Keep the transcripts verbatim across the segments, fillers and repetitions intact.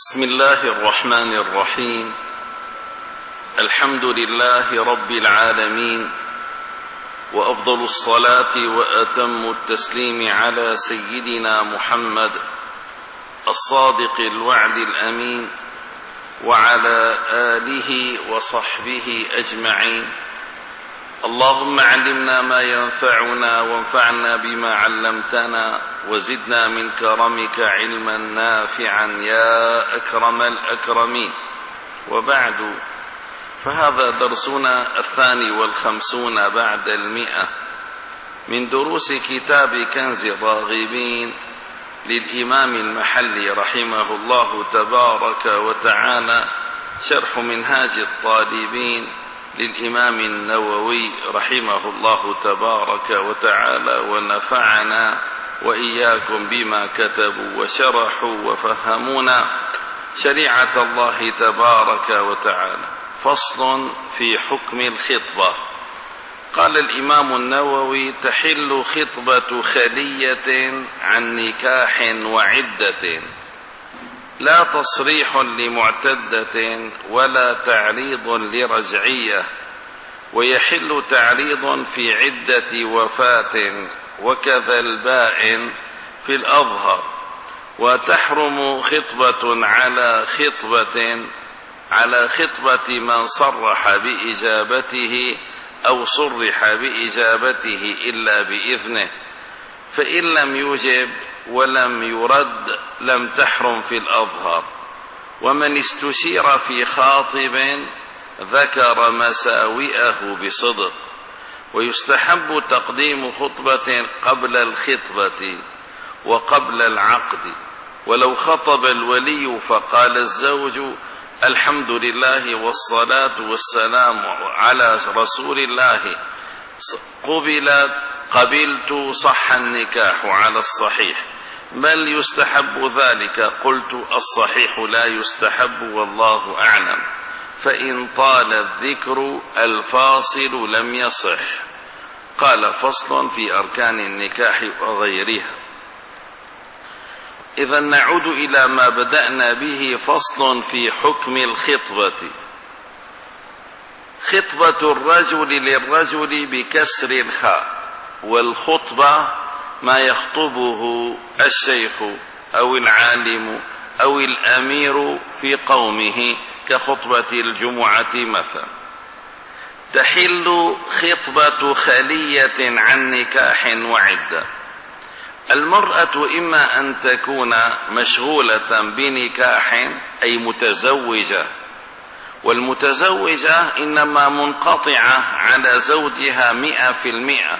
بسم الله الرحمن الرحيم. الحمد لله رب العالمين، وأفضل الصلاة وأتم التسليم على سيدنا محمد الصادق الوعد الأمين وعلى آله وصحبه أجمعين. اللهم علمنا ما ينفعنا وانفعنا بما علمتنا وزدنا من كرمك علما نافعا يا أكرم الأكرمين. وبعد، فهذا درسنا الثاني والخمسون بعد المئة من دروس كتاب كنز الراغبين للإمام المحلي رحمه الله تبارك وتعالى، شرح منهاج الطالبين للإمام النووي رحمه الله تبارك وتعالى، ونفعنا وإياكم بما كتبوا وشرحوا وفهمونا شريعة الله تبارك وتعالى. فصل في حكم الخطبة. قال الإمام النووي: تحل خطبة خلية عن نكاح وعدة، لا تصريح لمعتدة ولا تعريض لرجعية، ويحل تعريض في عدة وفاة، وكذا البائن في الأظهر. وتحرم خطبة على خطبة على خطبة من صرح بإجابته أو صرح بإجابته إلا بإذنه، فإن لم يجب ولم يرد لم تحرم في الأظهر. ومن استشير في خاطب ذكر مساوئه بصدق. ويستحب تقديم خطبة قبل الخطبة وقبل العقد. ولو خطب الولي فقال الزوج: الحمد لله والصلاة والسلام على رسول الله، قبلت قبلت صح النكاح على الصحيح، بل يستحب ذلك. قلت: الصحيح لا يستحب والله أعلم، فإن طال الذكر الفاصل لم يصح. قال: فصل في أركان النكاح وغيرها. إذا نعود إلى ما بدأنا به. فصل في حكم الخطبة. خطبة الرجل للرجل بكسر الخاء، والخطبة ما يخطبه الشيخ أو العالم أو الأمير في قومه كخطبة الجمعة مثلا. تحل خطبة خلية عن نكاح وعدة. المرأة إما أن تكون مشغولة بنكاح أي متزوجة، والمتزوجة إنما منقطعة على زوجها مئة في المئة.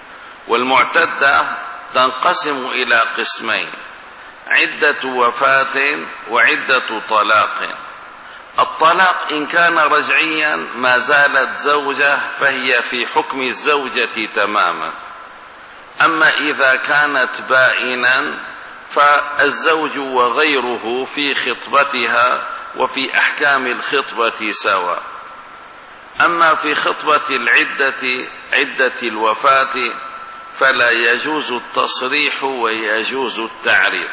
والمعتدة تنقسم إلى قسمين: عدة وفاة وعدة طلاق. الطلاق إن كان رجعيا ما زالت زوجة فهي في حكم الزوجة تماما. أما إذا كانت بائنا فالزوج وغيره في خطبتها وفي أحكام الخطبة سواء. أما في خطبة العدة عدة الوفاة فلا يجوز التصريح ويجوز التعريض.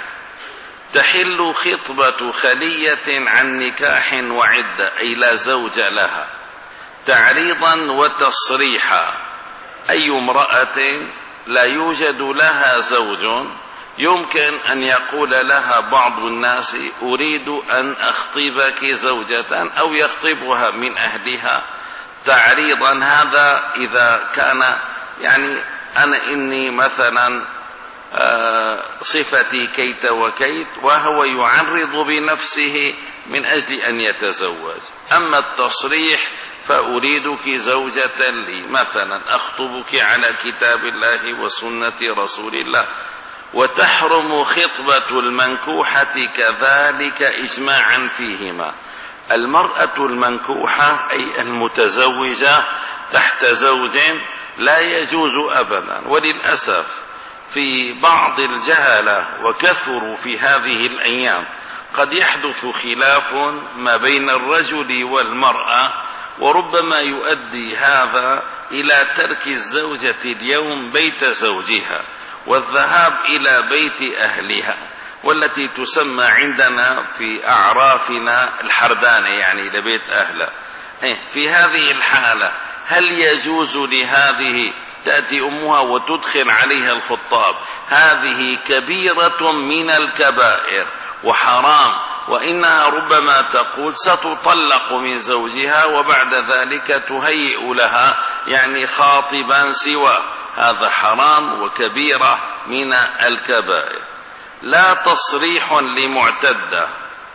تحل خطبة خلية عن نكاح وعدة أي لا زوج لها، تعريضا وتصريحا. أي امرأة لا يوجد لها زوج يمكن أن يقول لها بعض الناس: أريد أن أخطبك زوجة، أو يخطبها من أهلها تعريضا. هذا إذا كان يعني أنا إني مثلا صفتي كيت وكيت، وهو يعرض بنفسه من أجل أن يتزوج. أما التصريح فأريدك زوجة لي مثلا، أخطبك على كتاب الله وسنة رسول الله. وتحرم خطبة المنكوحة كذلك إجماعا فيهما. المرأة المنكوحة أي المتزوجة تحت زوج لا يجوز أبدا. وللأسف في بعض الجهلة وكثروا في هذه الأيام قد يحدث خلاف ما بين الرجل والمرأة، وربما يؤدي هذا إلى ترك الزوجة اليوم بيت زوجها والذهاب إلى بيت أهلها. والتي تسمى عندنا في أعرافنا الحردانة، يعني لبيت أهله. في هذه الحالة هل يجوز لهذه تأتي أمها وتدخل عليها الخطاب؟ هذه كبيرة من الكبائر وحرام، وإنها ربما تقول ستطلق من زوجها وبعد ذلك تهيئ لها يعني خاطبا سوى. هذا حرام وكبيرة من الكبائر. لا تصريح لمعتدة،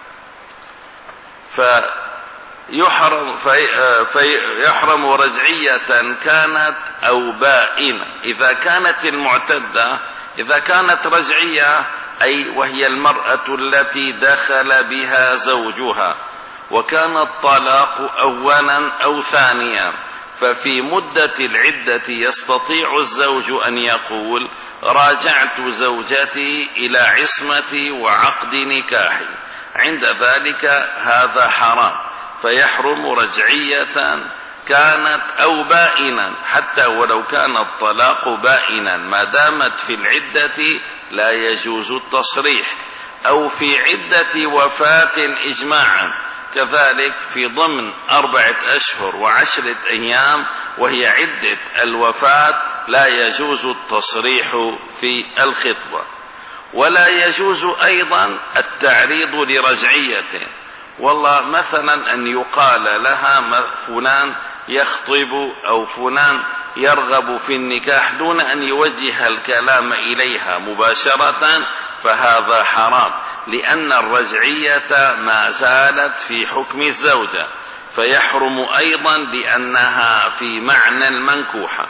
فيحرم, فيحرم رجعية كانت أو بائنة. إذا كانت المعتدة إذا كانت رجعية أي وهي المرأة التي دخل بها زوجها وكان الطلاق أولا أو ثانيا، ففي مدة العدة يستطيع الزوج أن يقول راجعت زوجتي إلى عصمتي وعقد نكاحي، عند ذلك هذا حرام، فيحرم رجعية كانت أو بائنا، حتى ولو كان الطلاق بائنا ما دامت في العدة لا يجوز التصريح. أو في عدة وفاة إجماعا كذلك في ضمن أربعة أشهر وعشرة أيام وهي عدة الوفاة لا يجوز التصريح في الخطبة. ولا يجوز أيضا التعريض لرجعيته. والله مثلا أن يقال لها فلان يخطب أو فلان يرغب في النكاح دون أن يوجه الكلام إليها مباشرة، فهذا حرام، لأن الرجعية ما زالت في حكم الزوجة، فيحرم أيضا لأنها في معنى المنكوحة.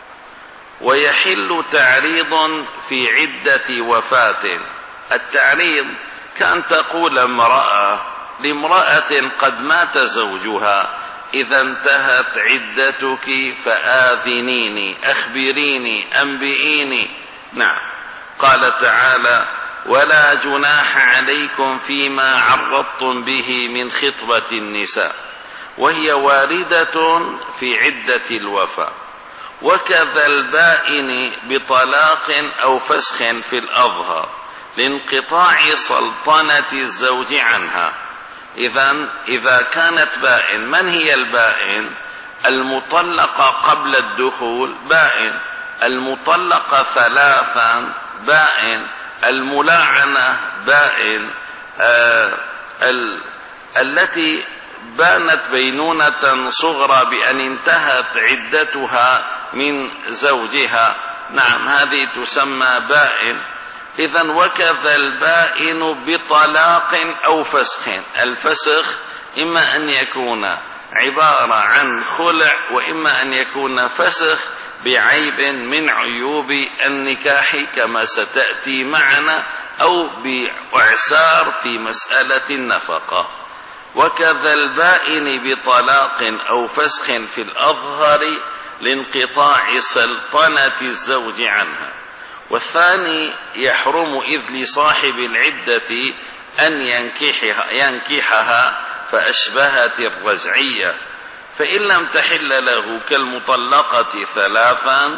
ويحل تعريض في عدة وفاة. التعريض كان تقول امرأة لامرأة قد مات زوجها إذا انتهت عدتك فآذنيني أخبريني أنبئيني. نعم، قال تعالى ولا جناح عليكم فيما عرضتم به من خطبة النساء، وهي واردة في عدة الوفاة. وكذا البائن بطلاق أو فسخ في الأظهر لانقطاع سلطنة الزوج عنها. إذن إذا كانت بائن، من هي البائن؟ المطلقة قبل الدخول بائن، المطلقة ثلاثا بائن، الملاعنة بائن، آه ال التي بانت بينونة صغرى بأن انتهت عدتها من زوجها، نعم هذه تسمى بائن. إذن وكذا البائن بطلاق أو فسخ. الفسخ إما أن يكون عبارة عن خلع وإما أن يكون فسخ بعيب من عيوب النكاح كما ستأتي معنا، أو بإعسار في مسألة النفقة. وكذا البائن بطلاق أو فسخ في الأظهر لانقطاع سلطنة الزوج عنها. والثاني يحرم إذ لصاحب العدة أن ينكحها, ينكحها فأشبهت الرجعية، فإن لم تحل له كالمطلقة ثلاثا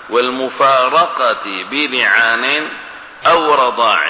والمفارقة بلعان أو رضاع.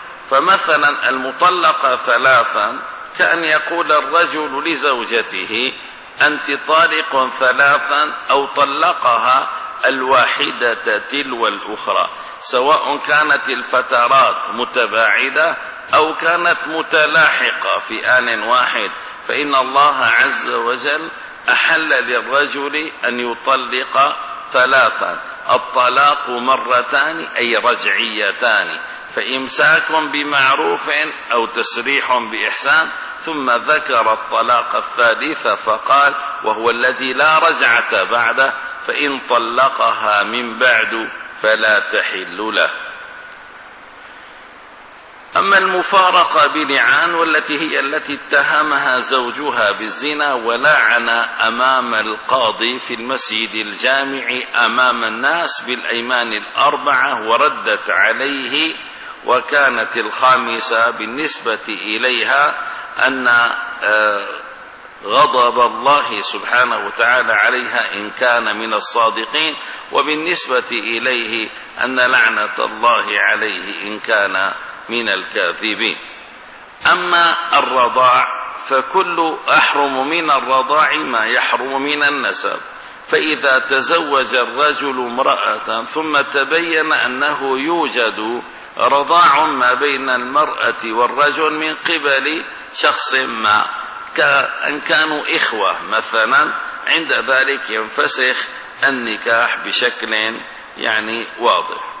فمثلا المطلقة ثلاثا كأن يقول الرجل لزوجته أنت طالق ثلاثا، أو طلقها الواحدة تلو الأخرى، سواء كانت الفترات متباعدة أو كانت متلاحقة في آن واحد، فإن الله عز وجل أحل للرجل أن يطلق ثلاثا، الطلاق مرتان أي رجعيتان، فإمساك بمعروف أو تسريح بإحسان، ثم ذكر الطلاق الثالث فقال وهو الذي لا رجعة بعده، فإن طلقها من بعد فلا تحل له. أما المفارقة بلعان والتي هي التي اتهمها زوجها بالزنا ولعن أمام القاضي في المسجد الجامع أمام الناس بالأيمان الأربعة وردت عليه، وكانت الخامسة بالنسبة إليها أن غضب الله سبحانه وتعالى عليها إن كان من الصادقين، وبالنسبة إليه أن لعنة الله عليه إن كان من الكاذبين. أما الرضاع فكل أحرم من الرضاع ما يحرم من النسب، فإذا تزوج الرجل امرأة ثم تبين أنه يوجد رضاع ما بين المرأة والرجل من قبل شخص ما، كأن كانوا إخوة مثلا، عند ذلك ينفسخ النكاح بشكل يعني واضح.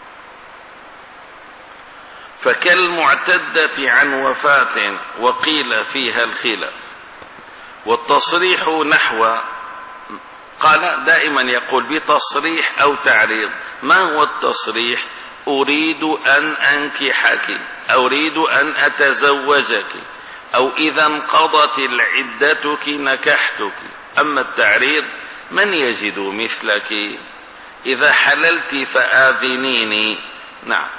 فكالمعتدة عن وفاة وقيل فيها الخلاف. والتصريح نحو، قال دائما يقول بتصريح أو تعريض. ما هو التصريح؟ أريد أن أنكحك، أريد أن أتزوجك، أو إذا انقضت العدتك نكحتك. أما التعريض من يجد مثلك، إذا حللت فآذنيني. نعم.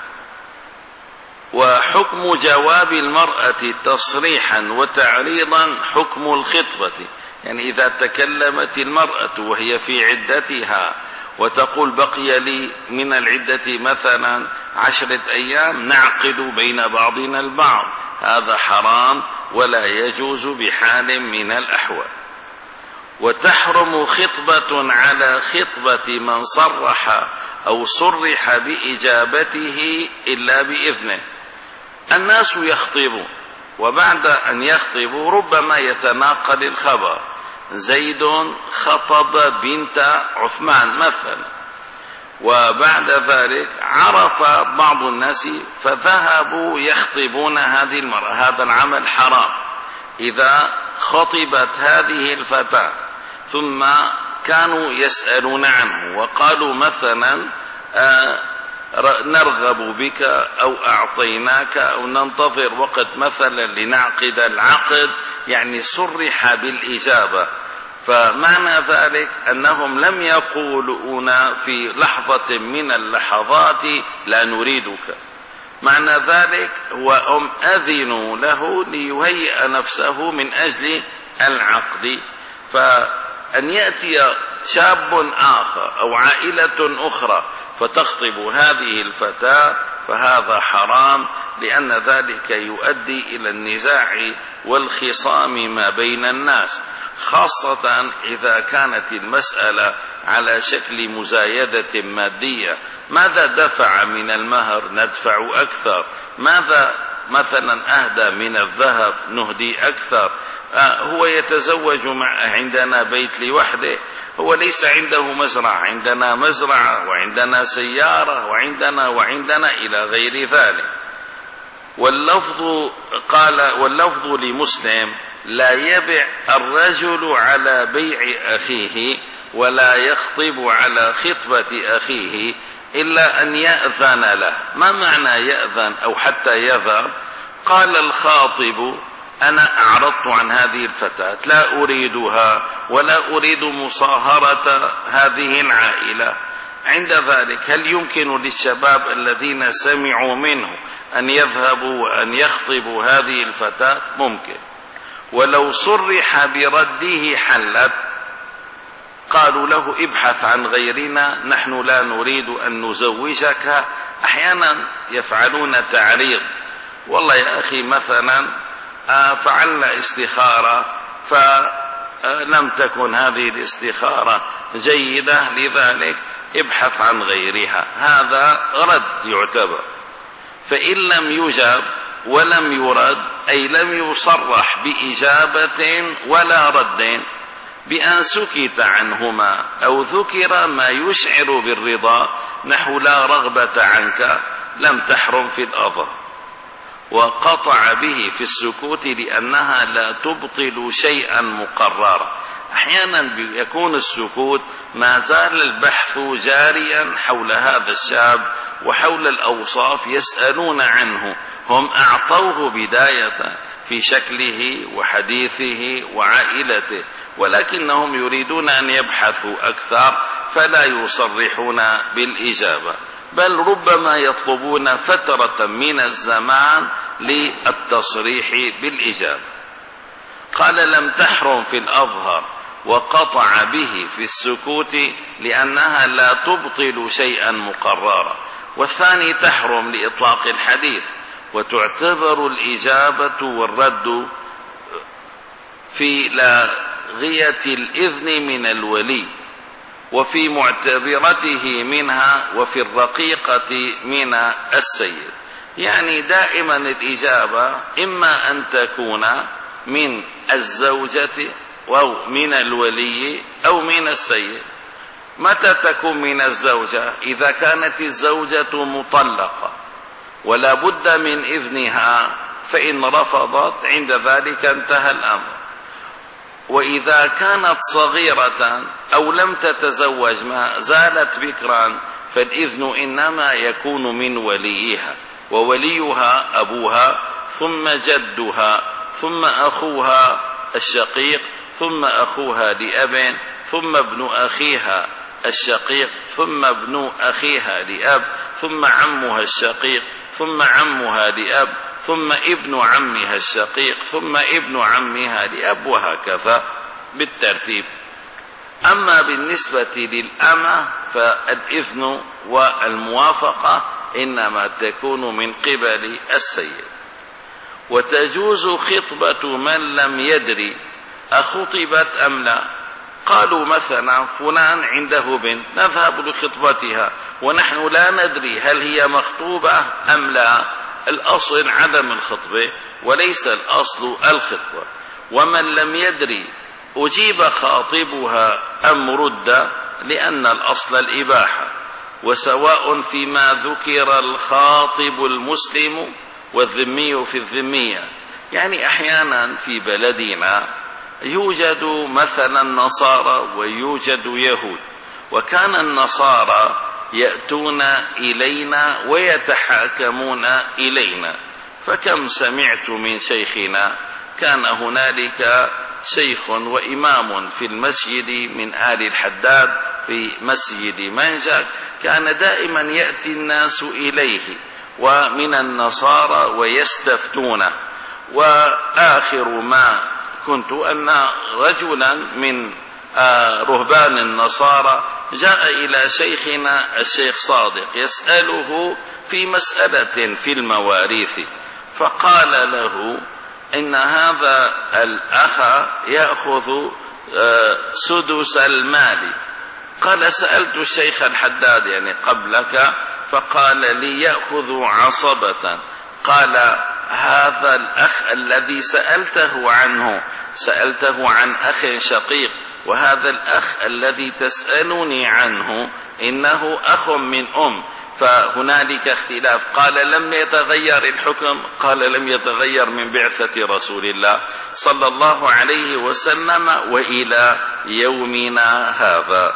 وحكم جواب المرأة تصريحا وتعريضا حكم الخطبة، يعني إذا تكلمت المرأة وهي في عدتها وتقول بقي لي من العدة مثلا عشرة أيام نعقد بين بعضنا البعض، هذا حرام ولا يجوز بحال من الأحوال. وتحرم خطبة على خطبة من صرح أو صرح بإجابته إلا بإذنه. الناس يخطبون، وبعد أن يخطبوا ربما يتناقل الخبر، زيد خطب بنت عثمان مثلا، وبعد ذلك عرف بعض الناس فذهبوا يخطبون هذه المرأة. هذا العمل حرام. إذا خطبت هذه الفتاة ثم كانوا يسألون عنه وقالوا مثلا آه نرغب بك أو أعطيناك أو ننتظر وقت مثلا لنعقد العقد، يعني صرح بالإجابة، فمعنى ذلك أنهم لم يقولون في لحظة من اللحظات لا نريدك. معنى ذلك وهم أذنوا له ليهيئ نفسه من أجل العقد. فأن يأتي شاب آخر أو عائلة أخرى فتخطب هذه الفتاة فهذا حرام، لأن ذلك يؤدي إلى النزاع والخصام ما بين الناس، خاصة إذا كانت المسألة على شكل مزايدة مادية. ماذا دفع من المهر؟ ندفع أكثر. ماذا مثلا أهدى من الذهب؟ نهدي أكثر. آه هو يتزوج مع عندنا بيت لوحده، هو ليس عنده مزرعة، عندنا مزرعة وعندنا سيارة وعندنا وعندنا إلى غير ذلك. واللفظ قال واللفظ لمسلم لا يبع الرجل على بيع أخيه ولا يخطب على خطبة أخيه إلا أن يأذن له. ما معنى يأذن أو حتى يذهب؟ قال الخاطب أنا أعرضت عن هذه الفتاة، لا أريدها ولا أريد مصاهرة هذه العائلة. عند ذلك هل يمكن للشباب الذين سمعوا منه أن يذهبوا وأن يخطبوا هذه الفتاة؟ ممكن. ولو صرح برده حلت. قالوا له ابحث عن غيرنا، نحن لا نريد أن نزوجك. أحيانا يفعلون تعريض، والله يا أخي مثلا فعلنا استخارة فلم تكن هذه الاستخارة جيدة، لذلك ابحث عن غيرها. هذا رد يعتبر. فإن لم يجب ولم يرد، أي لم يصرح بإجابة ولا رد، بأن سكت عنهما أو ذكر ما يشعر بالرضا نحو لا رغبة عنك، لم تحرم في الأظهر. وقطع به في السكوت لأنها لا تبطل شيئا مقررا. أحيانا يكون السكوت ما زال البحث جاريا حول هذا الشاب وحول الأوصاف، يسألون عنه، هم أعطوه بداية في شكله وحديثه وعائلته، ولكنهم يريدون أن يبحثوا أكثر فلا يصرحون بالإجابة، بل ربما يطلبون فترة من الزمان للتصريح بالإجابة. قال لم تحرم في الأظهر، وقطع به في السكوت لأنها لا تبطل شيئا مقررا. والثاني تحرم لإطلاق الحديث، وتعتبر الإجابة والرد في لاغية الإذن من الولي، وفي معتبرته منها، وفي الرقيقة من السيد. يعني دائما الإجابة إما أن تكون من الزوجة أو من الولي أو من السيد. متى تكون من الزوجة؟ إذا كانت الزوجة مطلقة ولا بد من إذنها، فإن رفضت عند ذلك انتهى الأمر. وإذا كانت صغيرة أو لم تتزوج ما زالت بكرا، فالإذن إنما يكون من وليها، ووليها أبوها ثم جدها ثم أخوها الشقيق ثم أخوها لأب ثم ابن أخيها الشقيق ثم ابن أخيها لأب ثم عمها الشقيق ثم عمها لأب ثم ابن عمها الشقيق ثم ابن عمها لأب، وهكذا بالترتيب. أما بالنسبة للأمة فالإذن والموافقة إنما تكون من قبل السيد. وتجوز خطبة من لم يدري أخطبت أم لا. قالوا مثلا فلان عنده بنت، نذهب لخطبتها ونحن لا ندري هل هي مخطوبة أم لا. الأصل عدم الخطبة وليس الأصل الخطبة. ومن لم يدري أجيب خاطبها أم رد، لأن الأصل الإباحة. وسواء فيما ذكر الخاطب المسلم والذمي في الذمية. يعني أحيانا في بلدنا يوجد مثلا نصارى ويوجد يهود، وكان النصارى يأتون إلينا ويتحاكمون إلينا. فكم سمعت من شيخنا، كان هنالك شيخ وإمام في المسجد من آل الحداد في مسجد منجك، كان دائما يأتي الناس إليه ومن النصارى ويستفتونه. وآخر ما كنت أن رجلا من رهبان النصارى جاء إلى شيخنا الشيخ صادق يسأله في مسألة في المواريث، فقال له إن هذا الأخ يأخذ سدس المال. قال سألت الشيخ الحداد يعني قبلك، فقال لي يأخذ عصبة. قال هذا الأخ الذي سألته عنه سألته عن أخ شقيق، وهذا الأخ الذي تسألني عنه إنه أخ من أم، فهنالك اختلاف. قال لم يتغير الحكم؟ قال لم يتغير من بعثة رسول الله صلى الله عليه وسلم وإلى يومنا هذا.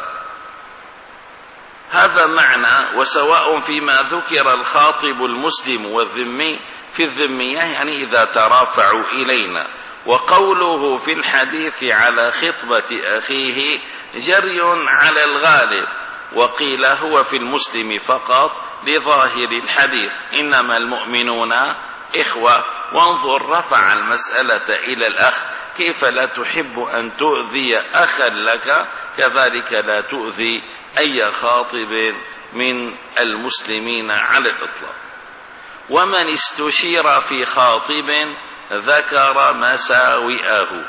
هذا معنى وسواء فيما ذكر الخاطب المسلم والذمي في الذمية، يعني إذا ترافعوا إلينا. وقوله في الحديث على خطبة أخيه جري على الغالب، وقيل هو في المسلم فقط لظاهر الحديث إنما المؤمنون إخوة. وانظر رفع المسألة إلى الأخ، كيف لا تحب أن تؤذي أخا لك كذلك لا تؤذي أي خاطب من المسلمين على الإطلاق. ومن استشير في خاطب ذكر مساوئه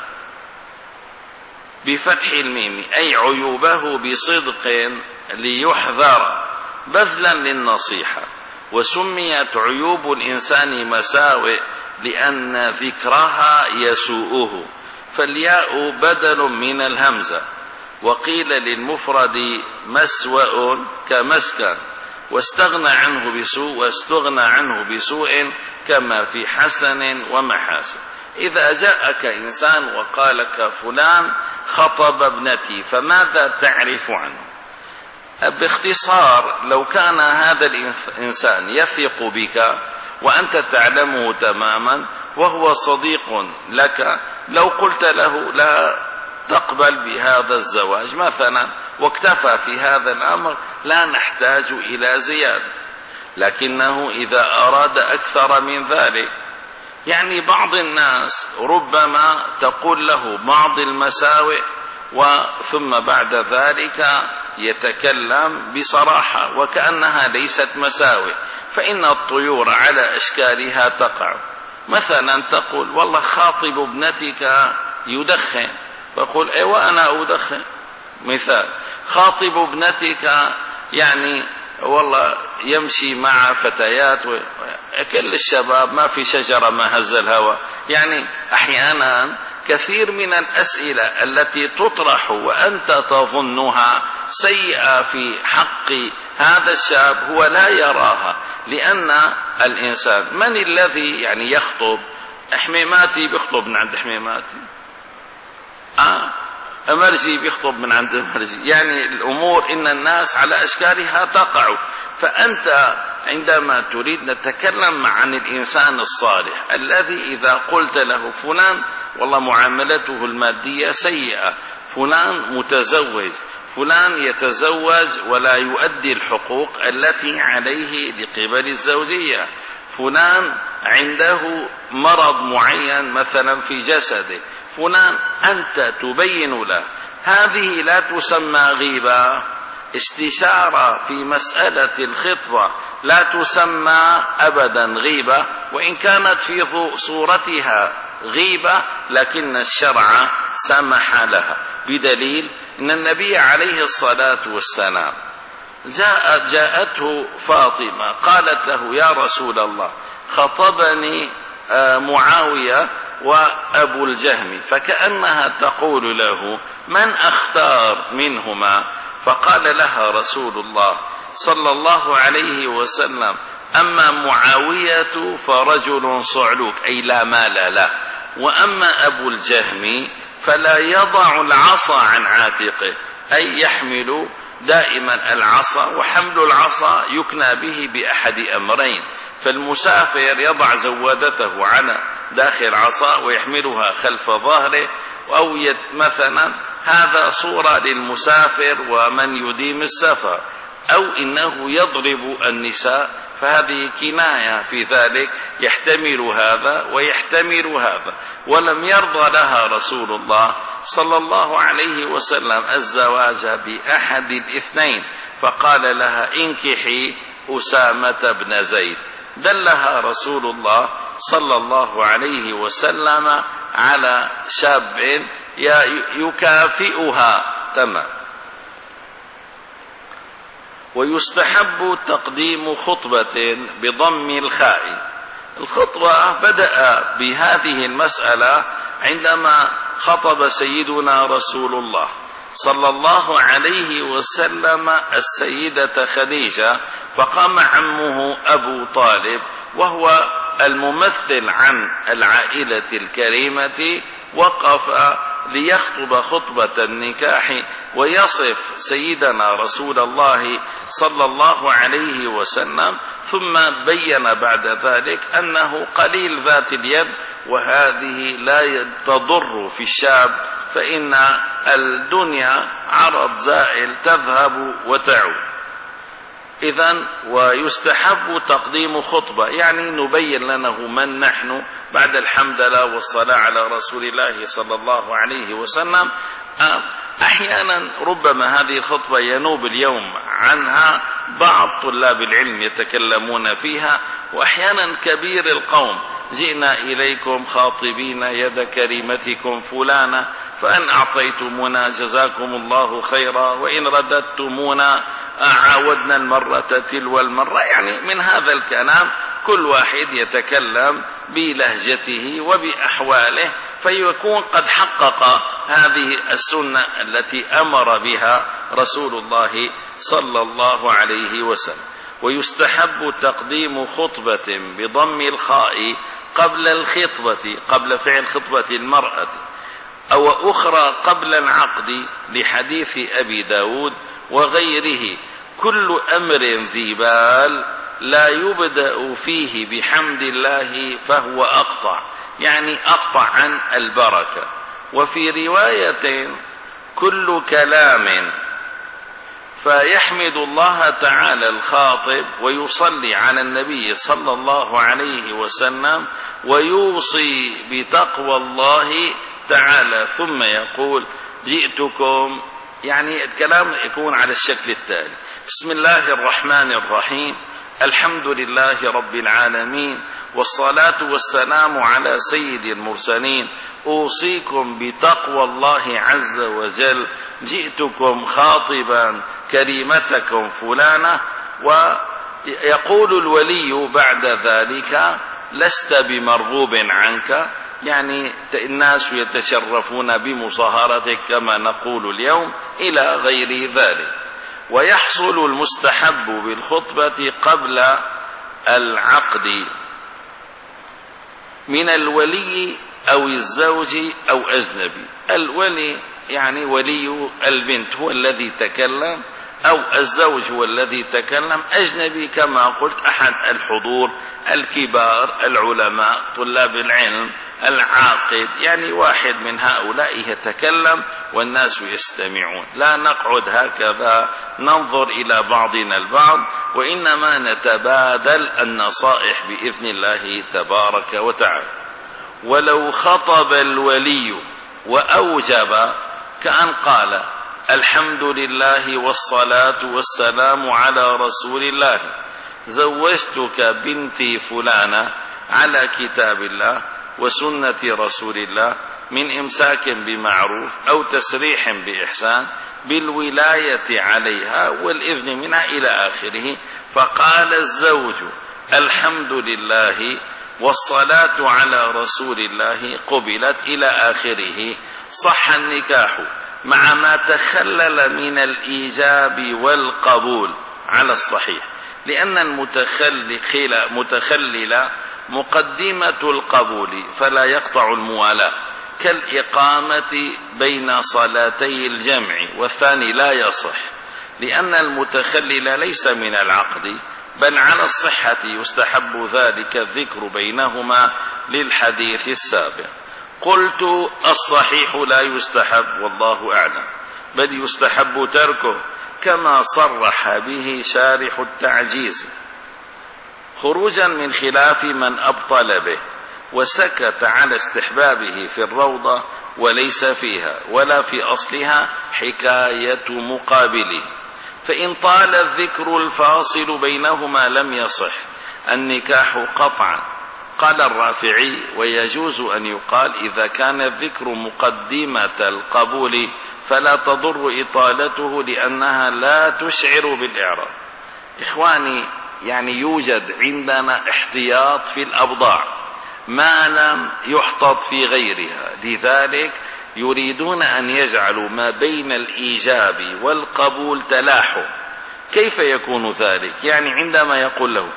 بفتح الميم أي عيوبه بصدق ليحذر بذلا للنصيحة. وسميت عيوب الإنسان مساوئ لأن ذكرها يسوءه، فالياء بدل من الهمزة. وقيل للمفرد مسوأ كمسكن، واستغنى عنه بسوء واستغنى عنه بسوء كما في حسن ومحاسن. إذا جاءك إنسان وقال لك فلان خطب ابنتي فماذا تعرف عنه؟ باختصار لو كان هذا الإنسان يثق بك وأنت تعلمه تماما وهو صديق لك، لو قلت له لا تقبل بهذا الزواج مثلا واكتفى في هذا الأمر لا نحتاج إلى زيادة. لكنه إذا أراد أكثر من ذلك، يعني بعض الناس ربما تقول له بعض المساوئ وثم بعد ذلك يتكلم بصراحة وكأنها ليست مساوئ، فإن الطيور على أشكالها تقع. مثلا تقول والله خاطب ابنتك يدخن، فقل أي وأنا أدخن. مثال خاطب ابنتك يعني والله يمشي مع فتيات كل الشباب، ما في شجرة ما هز الهوى. يعني أحيانا كثير من الأسئلة التي تطرح وأنت تظنها سيئة في حق هذا الشاب هو لا يراها، لأن الإنسان من الذي يعني يخطب؟ حميماتي بيخطب من عند حميماتي، آه أمرجي بيخطب من عند أمرجي. يعني الأمور إن الناس على أشكالها تقع. فأنت عندما تريد نتكلم عن الإنسان الصالح الذي إذا قلت له فلان والله معاملته المادية سيئة، فلان متزوج، فلان يتزوج ولا يؤدي الحقوق التي عليه لقبل الزوجية، فلان عنده مرض معين مثلا في جسده، فلان أنت تبين له. هذه لا تسمى غيبة. استشارة في مسألة الخطبة لا تسمى أبدا غيبة، وإن كانت في صورتها غيبة لكن الشرع سمح لها، بدليل أن النبي عليه الصلاة والسلام جاءت جاءته فاطمة قالت له يا رسول الله خطبني معاوية وأبو الجهم، فكأنها تقول له من أختار منهما؟ فقال لها رسول الله صلى الله عليه وسلم أما معاوية فرجل صعلوك أي لا مال له، وأما أبو الجهم فلا يضع العصا عن عاتقه أي يحمل دائما العصا، وحمل العصا يكنى به بأحد أمرين، فالمسافر يضع زوادته على داخل عصا ويحملها خلف ظهره، أو مثلا هذا صورة للمسافر ومن يديم السفر، أو إنه يضرب النساء، فهذه كناية في ذلك يحتمل هذا ويحتمل هذا. ولم يرضى لها رسول الله صلى الله عليه وسلم الزواج بأحد الاثنين، فقال لها انكحي أسامة بن زيد. دلها رسول الله صلى الله عليه وسلم على شاب يكافئها تمام. ويستحب تقديم خطبة بضم الخاء. الخطبة بدأ بهذه المسألة عندما خطب سيدنا رسول الله صلى الله عليه وسلم السيدة خديجة، فقام عمه أبو طالب وهو الممثل عن العائلة الكريمة، وقف ليخطب خطبة النكاح ويصف سيدنا رسول الله صلى الله عليه وسلم، ثم بين بعد ذلك أنه قليل ذات اليد، وهذه لا تضر في الشاب، فإن الدنيا عرض زائل تذهب وتعود. إذن ويستحب تقديم خطبة، يعني نبين لنا من نحن بعد الحمد لله والصلاة على رسول الله صلى الله عليه وسلم. أحيانا ربما هذه الخطبة ينوب اليوم عنها بعض طلاب العلم يتكلمون فيها، وأحيانا كبير القوم جئنا إليكم خاطبين يد كريمتكم فلانة، فأن أعطيتمونا جزاكم الله خيرا، وإن رددتمونا عاودنا المرة تلو المرة. يعني من هذا الكلام كل واحد يتكلم بلهجته وبأحواله، فيكون قد حقق هذه السنة التي أمر بها رسول الله صلى الله عليه وسلم. ويستحب تقديم خطبة بضم الخاء قبل الخطبة، قبل فعل خطبة المرأة، أو أخرى قبل العقد، لحديث أبي داود وغيره: كل أمر ذي بال لا يبدأ فيه بحمد الله فهو أقطع، يعني أقطع عن البركة. وفي رواية: كل كلام فيحمد الله تعالى الخاطب ويصلي على النبي صلى الله عليه وسلم ويوصي بتقوى الله تعالى، ثم يقول: جئتكم، يعني الكلام يكون على الشكل التالي: بسم الله الرحمن الرحيم، الحمد لله رب العالمين والصلاة والسلام على سيد المرسلين أوصيكم بتقوى الله عز وجل جئتكم خاطبا كريمتكم فلانة. ويقول الولي بعد ذلك لست بمرغوب عنك، يعني الناس يتشرفون بمصاهرتك كما نقول اليوم إلى غير ذلك. ويحصل المستحب بالخطبة قبل العقد من الولي أو الزوج أو أجنبي. الولي يعني ولي البنت هو الذي تكلم، أو الزوج هو الذي تكلم. أجنبي كما قلت أحد الحضور الكبار، العلماء، طلاب العلم، العاقد، يعني واحد من هؤلاء يتكلم والناس يستمعون. لا نقعد هكذا ننظر إلى بعضنا البعض، وإنما نتبادل النصائح بإذن الله تبارك وتعالى. ولو خطب الولي وأوجب كأن قال الحمد لله والصلاة والسلام على رسول الله، زوجتك بنتي فلانة على كتاب الله وسنة رسول الله من إمساك بمعروف أو تسريح بإحسان بالولاية عليها والإذن منها إلى آخره. فقال الزوج الحمد لله والصلاة على رسول الله قبلت إلى آخره، صح النكاح مع ما تخلل من الإيجاب والقبول على الصحيح، لأن المتخلل متخلل مقدمة القبول فلا يقطع الموالاة، كالإقامة بين صلاتي الجمع، والثاني لا يصح لأن المتخلل ليس من العقد، بل على الصحة يستحب ذلك الذكر بينهما للحديث السابق. قلت الصحيح لا يستحب والله أعلم، بل يستحب تركه كما صرح به شارح التعجيز، خروجا من خلاف من أبطل به وسكت على استحبابه في الروضة وليس فيها ولا في أصلها حكاية مقابله. فإن طال الذكر الفاصل بينهما لم يصح النكاح قطعا. قال الرافعي ويجوز أن يقال إذا كان الذكر مقدمة القبول فلا تضر إطالته لأنها لا تشعر بالإعراب. إخواني، يعني يوجد عندنا احتياط في الأبضاع ما لم يحتط في غيرها، لذلك يريدون أن يجعلوا ما بين الإيجاب والقبول تلاحم. كيف يكون ذلك؟ يعني عندما يقول له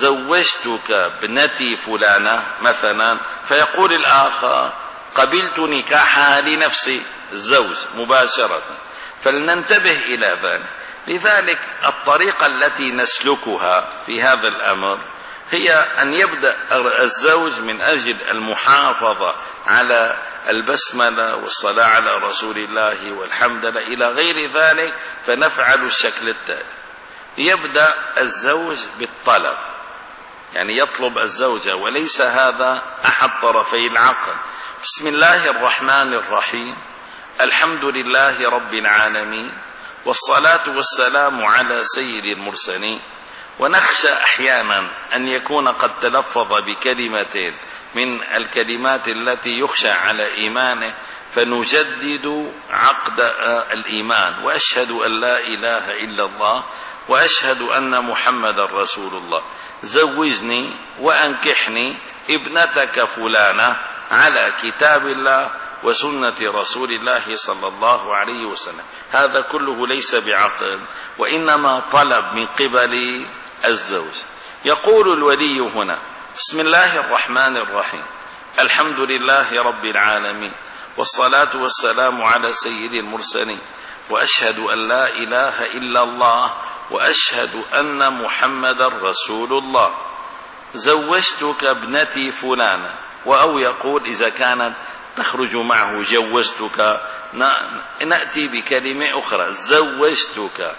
زوجتك ابنتي فلانة مثلا، فيقول الآخر قبلت نكاحها لنفسي، الزوج مباشرة، فلننتبه إلى ذلك. لذلك الطريقة التي نسلكها في هذا الأمر هي أن يبدأ الزوج من أجل المحافظة على البسملة والصلاة على رسول الله والحمد لله إلى غير ذلك، فنفعل الشكل التالي: يبدأ الزوج بالطلب، يعني يطلب الزوجة وليس هذا أحد طرفي العقد. بسم الله الرحمن الرحيم، الحمد لله رب العالمين والصلاة والسلام على سيد المرسلين. ونخشى أحيانا أن يكون قد تلفظ بكلمة من الكلمات التي يخشى على إيمانه، فنجدد عقد الإيمان: وأشهد أن لا إله إلا الله وأشهد أن محمد رسول الله، زوجني وأنكحني ابنتك فلانة على كتاب الله وسنة رسول الله صلى الله عليه وسلم. هذا كله ليس بعقد، وإنما طلب من قبل الزوج. يقول الولي هنا: بسم الله الرحمن الرحيم، الحمد لله رب العالمين والصلاة والسلام على سيد المرسلين، وأشهد أن لا إله إلا الله وأشهد أن محمد رسول الله، زوجتك ابنتي فلانة. أو يقول إذا كانت تخرج معه جوزتك، نأتي بكلمة أخرى: زوجتك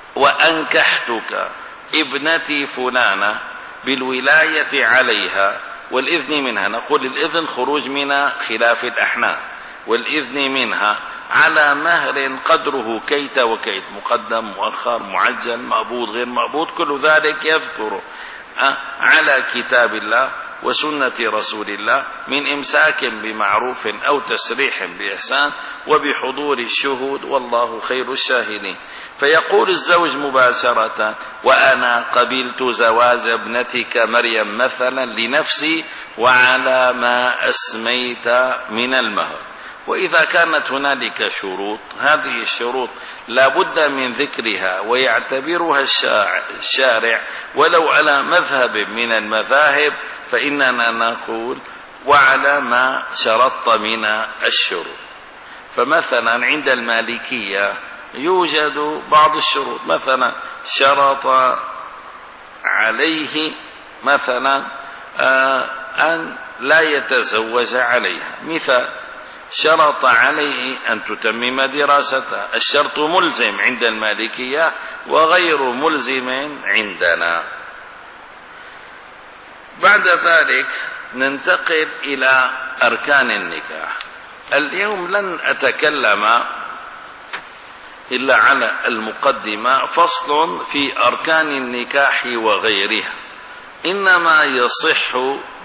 وأنكحتك ابنتي فلانة بالولاية عليها والإذن منها. نقول الإذن خروج من خلاف الأحناف، والإذن منها على مهر قدره كيت وكيت، مقدم مؤخر معجل مقبوض غير مقبوض، كل ذلك يذكر على كتاب الله وسنة رسول الله من إمساك بمعروف أو تسريح بإحسان وبحضور الشهود والله خير الشاهدين. فيقول الزوج مباشرة: وأنا قبلت زواج ابنتك مريم مثلا لنفسي وعلى ما أسميت من المهر. وإذا كانت هنالك شروط، هذه الشروط لا بد من ذكرها ويعتبرها الشارع ولو على مذهب من المذاهب، فإننا نقول: وعلى ما شرطت من الشروط. فمثلا عند المالكية يوجد بعض الشروط، مثلا شرط عليه مثلا أن لا يتزوج عليها، مثال شرط عليه أن تتمم دراسته. الشرط ملزم عند المالكية وغير ملزم عندنا. بعد ذلك ننتقل إلى أركان النكاح. اليوم لن أتكلم إلا على المقدمة، فصل في أركان النكاح وغيرها، إنما يصح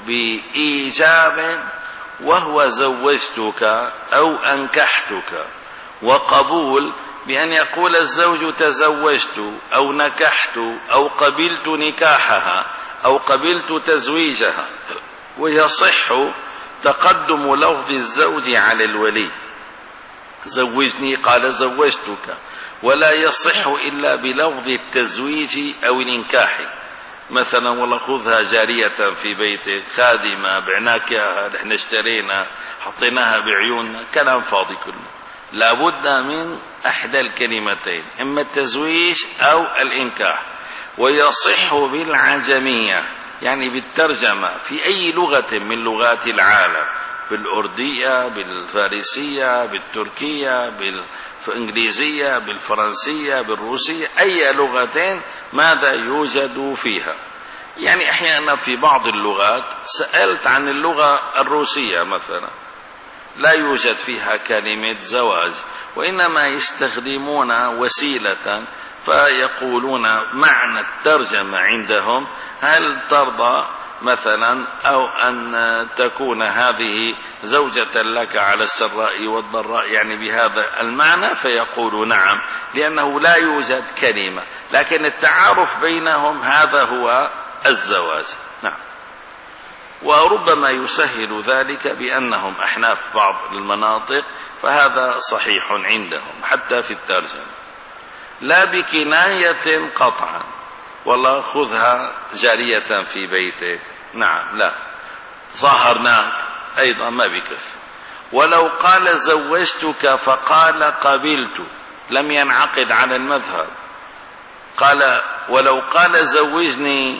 بإيجاب وهو زوجتك أو أنكحتك، وقبول بأن يقول الزوج تزوجت أو نكحت أو قبلت نكاحها أو قبلت تزويجها. ويصح تقدم لفظ الزوج على الولي: زوجني قال زوجتك، ولا يصح إلا بلفظ التزويج أو الإنكاح. مثلا والله خذها جارية في بيتك، خادمة، بعناك اياها، نحن اشترينا، حطيناها بعيوننا، كلام فاضي كله. لابد من احدى الكلمتين، اما التزويج او الانكاح. ويصح بالعجمية، يعني بالترجمة في اي لغة من لغات العالم، بالأردية، بالفارسية، بالتركية، بالإنجليزية، بالفرنسية، بالروسية، أي لغتين ماذا يوجد فيها. يعني أحيانا في بعض اللغات سألت عن اللغة الروسية مثلا، لا يوجد فيها كلمة زواج، وإنما يستخدمون وسيلة فيقولون معنى الترجمة عندهم: هل ترضى مثلا أو أن تكون هذه زوجة لك على السراء والضراء، يعني بهذا المعنى، فيقول نعم، لأنه لا يوجد كلمة، لكن التعارف بينهم هذا هو الزواج. نعم. وربما يسهل ذلك بأنهم أحناف بعض المناطق، فهذا صحيح عندهم حتى في الترجمة، لا بكناية قطعا: والله خذها جارية في بيتك، نعم، لا، صاهرناك أيضا ما بكف. ولو قال زوجتك فقال قبلت لم ينعقد على المذهب. قال ولو قال زوجني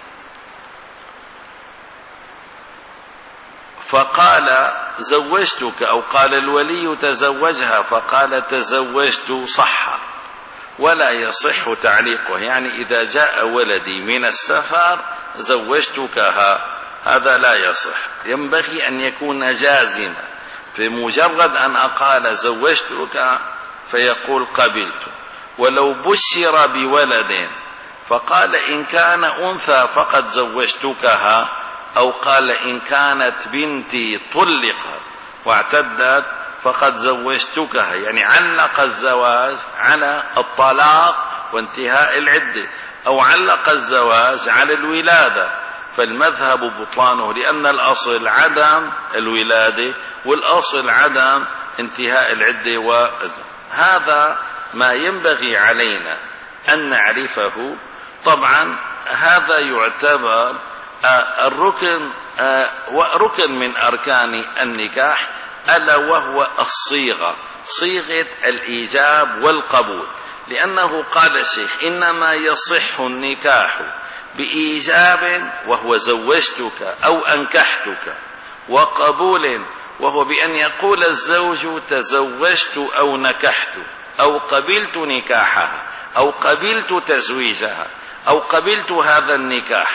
فقال زوجتك، أو قال الولي تزوجها فقال تزوجت، صح، ولا يصح تعليقه. يعني إذا جاء ولدي من السفر زوجتكها، هذا لا يصح، ينبغي أن يكون جازما، بمجرد أن أقال زوجتك فيقول قبلت. ولو بشر بولد فقال إن كان أنثى فقد زوجتكها، أو قال إن كانت بنتي طلقت واعتدت فقد زوجتكها، يعني علق الزواج على الطلاق وانتهاء العدة، أو علق الزواج على الولادة، فالمذهب بطلانه، لأن الأصل عدم الولادة والأصل عدم انتهاء العدة. وهذا ما ينبغي علينا أن نعرفه. طبعا هذا يعتبر الركن ركن من أركان النكاح، ألا وهو الصيغة، صيغة الإيجاب والقبول، لأنه قال الشيخ إنما يصح النكاح بإيجاب وهو زوجتك أو أنكحتك، وقبول وهو بأن يقول الزوج تزوجت أو نكحت أو قبلت نكاحها أو قبلت تزويجها أو قبلت هذا النكاح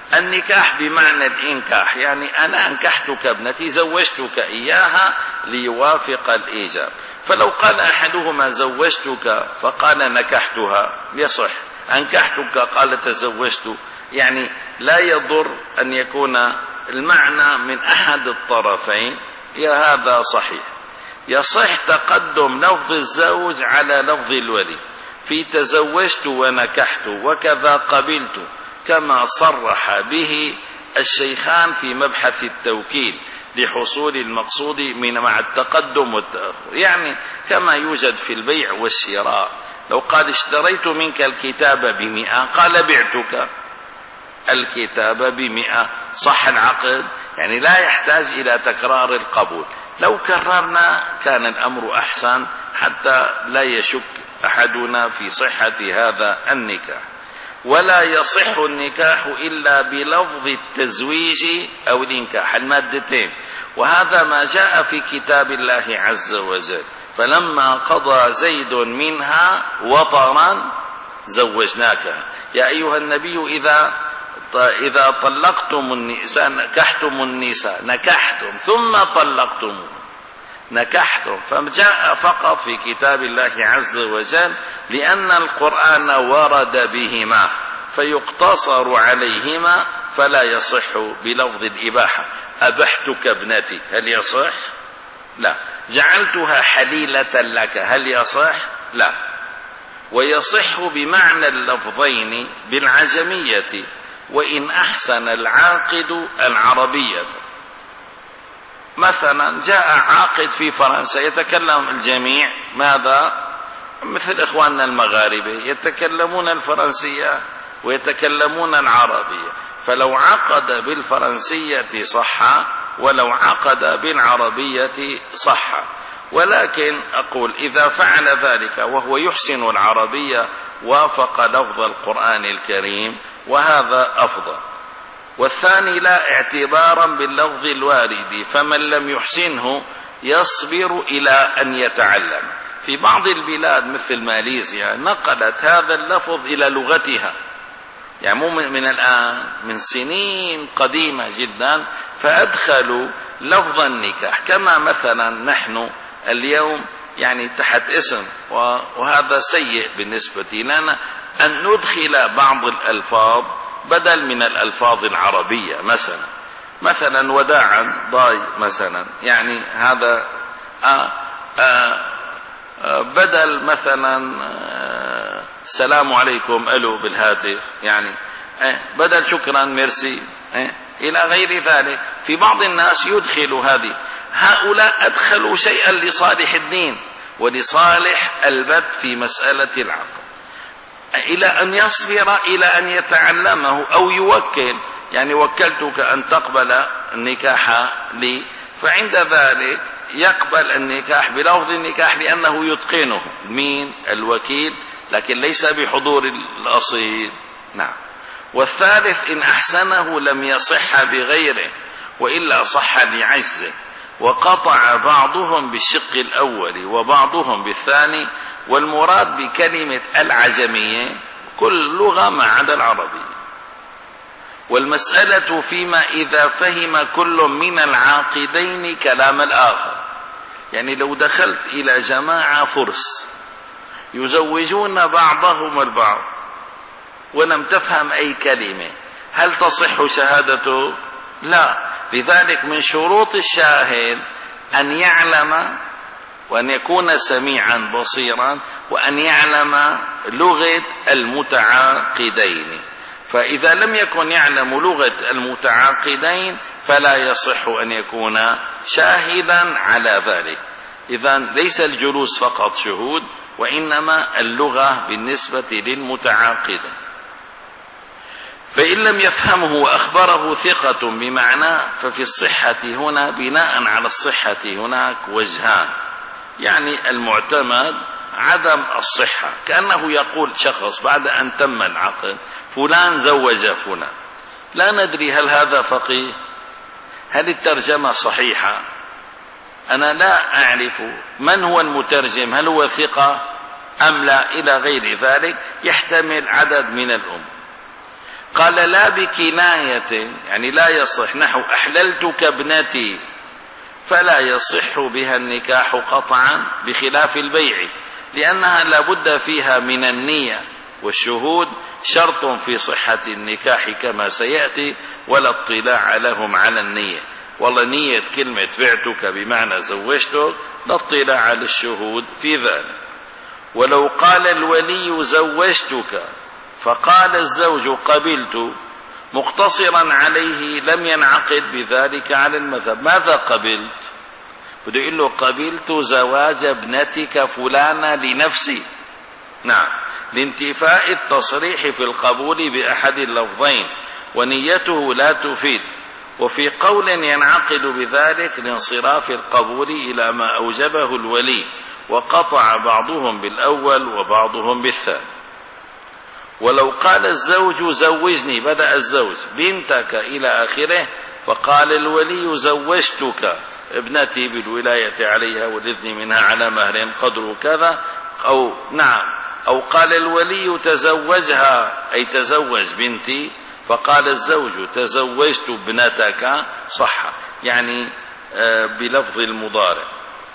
النكاح بمعنى الإنكاح، يعني أنا أنكحتك ابنتي، زوجتك إياها ليوافق الإيجاب. فلو قال أحدهما زوجتك فقال نكحتها يصح، أنكحتك قال تزوجت، يعني لا يضر أن يكون المعنى من أحد الطرفين، يا هذا صحيح. يصح تقدم لفظ الزوج على لفظ الولي في تزوجت ونكحت وكذا قبلت، كما صرح به الشيخان في مبحث التوكيل لحصول المقصود من مع التقدم والتأخر، يعني كما يوجد في البيع والشراء. لو قال اشتريت منك الكتاب بمئة قال بعتك الكتاب بمئة، صح العقد، يعني لا يحتاج إلى تكرار القبول. لو كررنا كان الأمر أحسن حتى لا يشك أحدنا في صحة هذا النكاح. ولا يصح النكاح إلا بلفظ التزويج أو الإنكاح، المادتين، وهذا ما جاء في كتاب الله عز وجل: فلما قضى زيد منها وطرا زوجناك. يا أيها النبي إذا إذا طلقتم النساء نكحتم النساء نكحتم ثم طلقتم نكحتم، فجاء فقط في كتاب الله عز وجل لأن القرآن ورد بهما فيقتصر عليهما، فلا يصح بلفظ الإباحة. أبحتك ابنتي هل يصح؟ لا. جعلتها حليلة لك هل يصح؟ لا. ويصح بمعنى اللفظين بالعجمية وإن أحسن العاقد العربية. مثلا جاء عاقد في فرنسا يتكلم الجميع ماذا؟ مثل إخواننا المغاربة يتكلمون الفرنسية ويتكلمون العربية، فلو عقد بالفرنسية صح ولو عقد بالعربية صح. ولكن أقول إذا فعل ذلك وهو يحسن العربية وافق لفظ القرآن الكريم، وهذا أفضل. والثاني لا اعتبارا باللفظ الوارد، فمن لم يحسنه يصبر إلى أن يتعلم. في بعض البلاد مثل ماليزيا نقلت هذا اللفظ إلى لغتها، يعني مو من الآن، من سنين قديمة جدا، فأدخلوا لفظ النكاح. كما مثلا نحن اليوم يعني تحت اسم، وهذا سيء بالنسبة لنا، أن ندخل بعض الألفاظ بدل من الألفاظ العربية، مثلا مثلا وداعا ضاي مثلا، يعني هذا آآ آآ بدل مثلا السلام عليكم ألو بالهاتف، يعني بدل شكرا ميرسي إلى غير ذلك. في بعض الناس يدخل هذه، هؤلاء أدخلوا شيئا لصالح الدين ولصالح البت في مسألة العقل، إلى أن يصبر إلى أن يتعلمه أو يوكل، يعني وكلتك أن تقبل النكاح لي، فعند ذلك يقبل النكاح بلفظ النكاح لأنه يتقنه مين؟ الوكيل، لكن ليس بحضور الأصيل. نعم. والثالث إن أحسنه لم يصح بغيره وإلا صح لعجزه، وقطع بعضهم بالشق الأول وبعضهم بالثاني. والمراد بكلمة العجمية كل لغة ما عدا العربية. والمسألة فيما إذا فهم كل من العاقدين كلام الآخر، يعني لو دخلت إلى جماعة فرس يزوجون بعضهم البعض ولم تفهم أي كلمة، هل تصح شهادته؟ لا. لذلك من شروط الشاهد أن يعلم وأن يكون سميعا بصيرا وأن يعلم لغة المتعاقدين، فإذا لم يكن يعلم لغة المتعاقدين فلا يصح أن يكون شاهدا على ذلك. إذن ليس الجلوس فقط شهود، وإنما اللغة بالنسبة للمتعاقدين. فإن لم يفهمه وأخبره ثقة بمعناه ففي الصحة هنا بناء على الصحة هناك وجهان، يعني المعتمد عدم الصحة، كأنه يقول شخص بعد أن تم العقد فلان زوج فلان، لا ندري هل هذا فقيه، هل الترجمة صحيحة، أنا لا أعرف من هو المترجم، هل هو ثقة أم لا، إلى غير ذلك، يحتمل عدد من الأمور. قال لا بكناية، يعني لا يصح، نحو أحللتك ابنتي، فلا يصح بها النكاح قطعا بخلاف البيع، لأنها لا بد فيها من النية، والشهود شرط في صحة النكاح كما سيأتي، ولا اطلاع لهم على النية. والله نية كلمة بعتك بمعنى زوجتك، لا اطلاع للشهود في ذلك. ولو قال الولي زوجتك فقال الزوج قبلت مقتصرا عليه لم ينعقد بذلك على المذهب. ماذا قبلت؟ بده يقول له قبلت زواج ابنتك فلانة لنفسي، نعم، لانتفاء التصريح في القبول بأحد اللفظين، ونيته لا تفيد. وفي قول ينعقد بذلك لانصراف القبول إلى ما أوجبه الولي، وقطع بعضهم بالأول وبعضهم بالثاني. ولو قال الزوج زوجني، بدأ الزوج بنتك إلى آخره، فقال الولي زوجتك ابنتي بالولاية عليها والإذن منها على مهر قدر كذا، أو نعم، أو قال الولي تزوجها أي تزوج بنتي، فقال الزوج تزوجت ابنتك، صح، يعني بلفظ المضارع.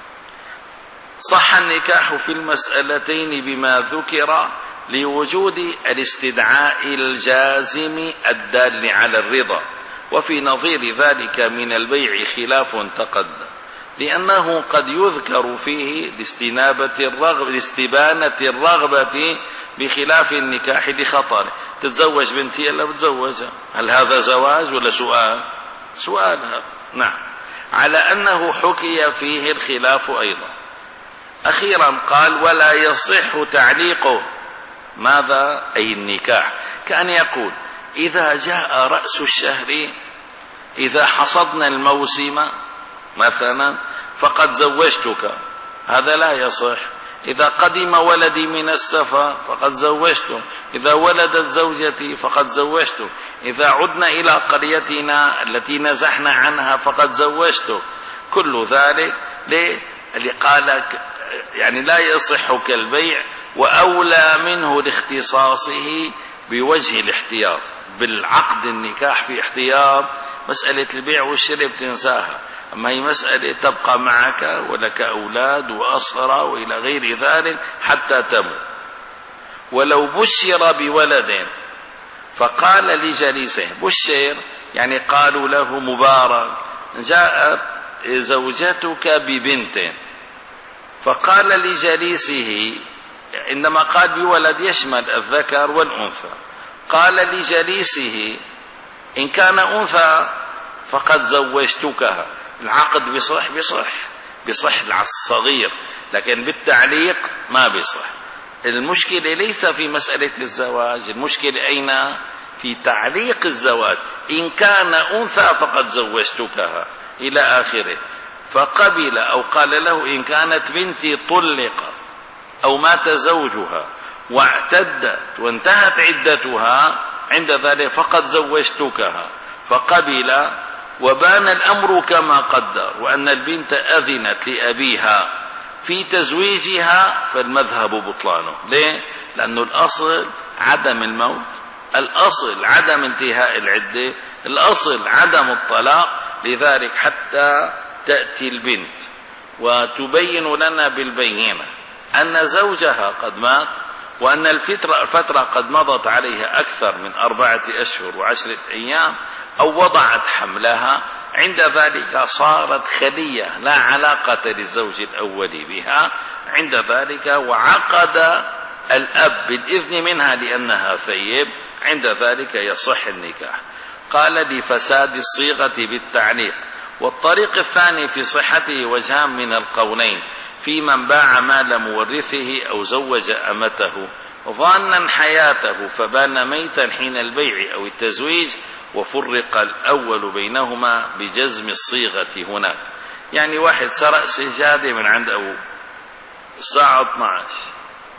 صح النكاح في المسألتين بما ذكر لوجود الاستدعاء الجازم الدال على الرضا، وفي نظير ذلك من البيع خلاف تقدم، لأنه قد يذكر فيه لاستنابة الرغبة لاستبانة الرغبة بخلاف النكاح لخطر. تتزوج بنتي إلا بتزوجها، هل هذا زواج ولا سؤال؟ سؤال هذا، نعم، على أنه حكي فيه الخلاف أيضا. أخيرا قال ولا يصح تعليقه. ماذا؟ أي النكاح. كأن يقول إذا جاء رأس الشهر، إذا حصدنا الموسم مثلا فقد زوجتك، هذا لا يصح. إذا قدم ولدي من السفر فقد زوجته، إذا ولدت زوجتي فقد زوجته، إذا عدنا إلى قريتنا التي نزحنا عنها فقد زوجته. كل ذلك ليه؟ اللي قالك يعني لا يصح كالبيع، وأولى منه لاختصاصه بوجه الاحتياط. بالعقد النكاح في احتياط، مسألة البيع والشراء بتنساها، أما هي مسألة تبقى معك ولك أولاد وأسرة وإلى غير ذلك حتى تموت. ولو بشر بولد فقال لجليسه، بشر يعني قالوا له مبارك، جاءت زوجتك ببنت، فقال لجليسه، عندما قال بولد يشمل الذكر والأنثى، قال لجليسه إن كان أنثى فقد زوجتكها. العقد بصح بصح بصح الصغير، لكن بالتعليق ما بصح. المشكلة ليس في مسألة الزواج، المشكلة أين؟ في تعليق الزواج. إن كان أنثى فقد زوجتكها إلى آخره، فقبل أو قال له إن كانت بنتي طلقت أو مات زوجها واعتدت وانتهت عدتها، عند ذلك فقد زوجتكها، فقبل وبان الأمر كما قدر، وأن البنت أذنت لأبيها في تزويجها، فالمذهب بطلانه. ليه؟ لأنه الأصل عدم الموت، الأصل عدم انتهاء العدة، الأصل عدم الطلاق. لذلك حتى تأتي البنت وتبين لنا بالبينة أن زوجها قد مات، وأن الفترة قد مضت عليها أكثر من أربعة أشهر وعشرة أيام، أو وضعت حملها، عند ذلك صارت خلية لا علاقة للزوج الأول بها، عند ذلك وعقد الأب بالإذن منها لأنها ثيب، عند ذلك يصح النكاح. قال لفساد الصيغة بالتعليق. والطريق الثاني في صحته وجهان من القولين، في من باع مال مورثه أو زوج أمته ظانا حياته فبان ميتا حين البيع أو التزويج، وفرق الأول بينهما بجزم الصيغة هناك. يعني واحد سرق سجادة من عند أبوه الساعة اثنتي عشرة،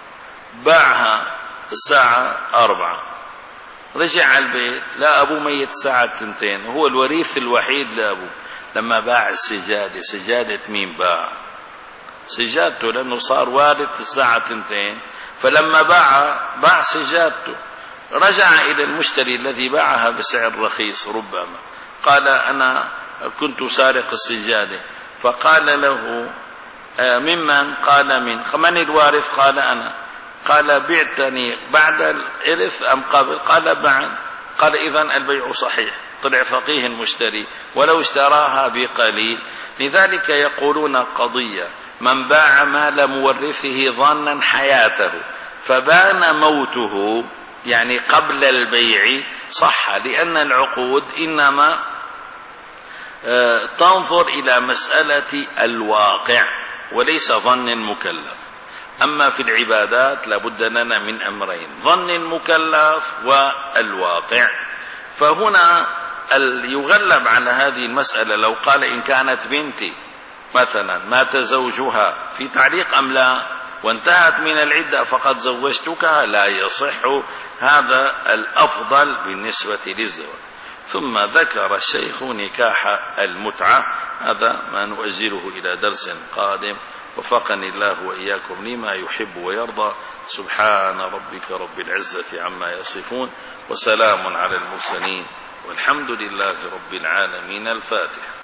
باعها الساعة أربعة، رجع على البيت لا أبوه ميت الساعة اثنتين، هو الوريث الوحيد لأبوه. لما باع السجادة، سجادة مين باع؟ سجادته، لأنه صار وارث الساعة اثنتين، فلما باع باع سجادته. رجع إلى المشتري الذي باعها بسعر رخيص ربما، قال أنا كنت سارق السجادة، فقال له ممن؟ قال من من الوارث؟ قال أنا. قال بعتني بعد الإرث أم قبل؟ قال بعد. قال إذن البيع صحيح. طلع فقيه المشتري ولو اشتراها بقليل. لذلك يقولون قضية من باع مال مورثه ظنا حياته فبان موته يعني قبل البيع صح، لأن العقود إنما تنظر إلى مسألة الواقع وليس ظن المكلف. أما في العبادات لابد لنا من أمرين: ظن المكلف والواقع. فهنا يغلب على هذه المسألة لو قال إن كانت بنتي مثلا مات زوجها في تعليق أم لا وانتهت من العدة فقد زوجتكها، لا يصح هذا الأفضل بالنسبة للزواج. ثم ذكر الشيخ نكاح المتعة، هذا ما نؤجله إلى درس قادم. وفقني الله وإياكم لما يحب ويرضى. سبحان ربك رب العزة عما يصفون وسلام على المرسلين والحمد لله رب العالمين. الفاتحة.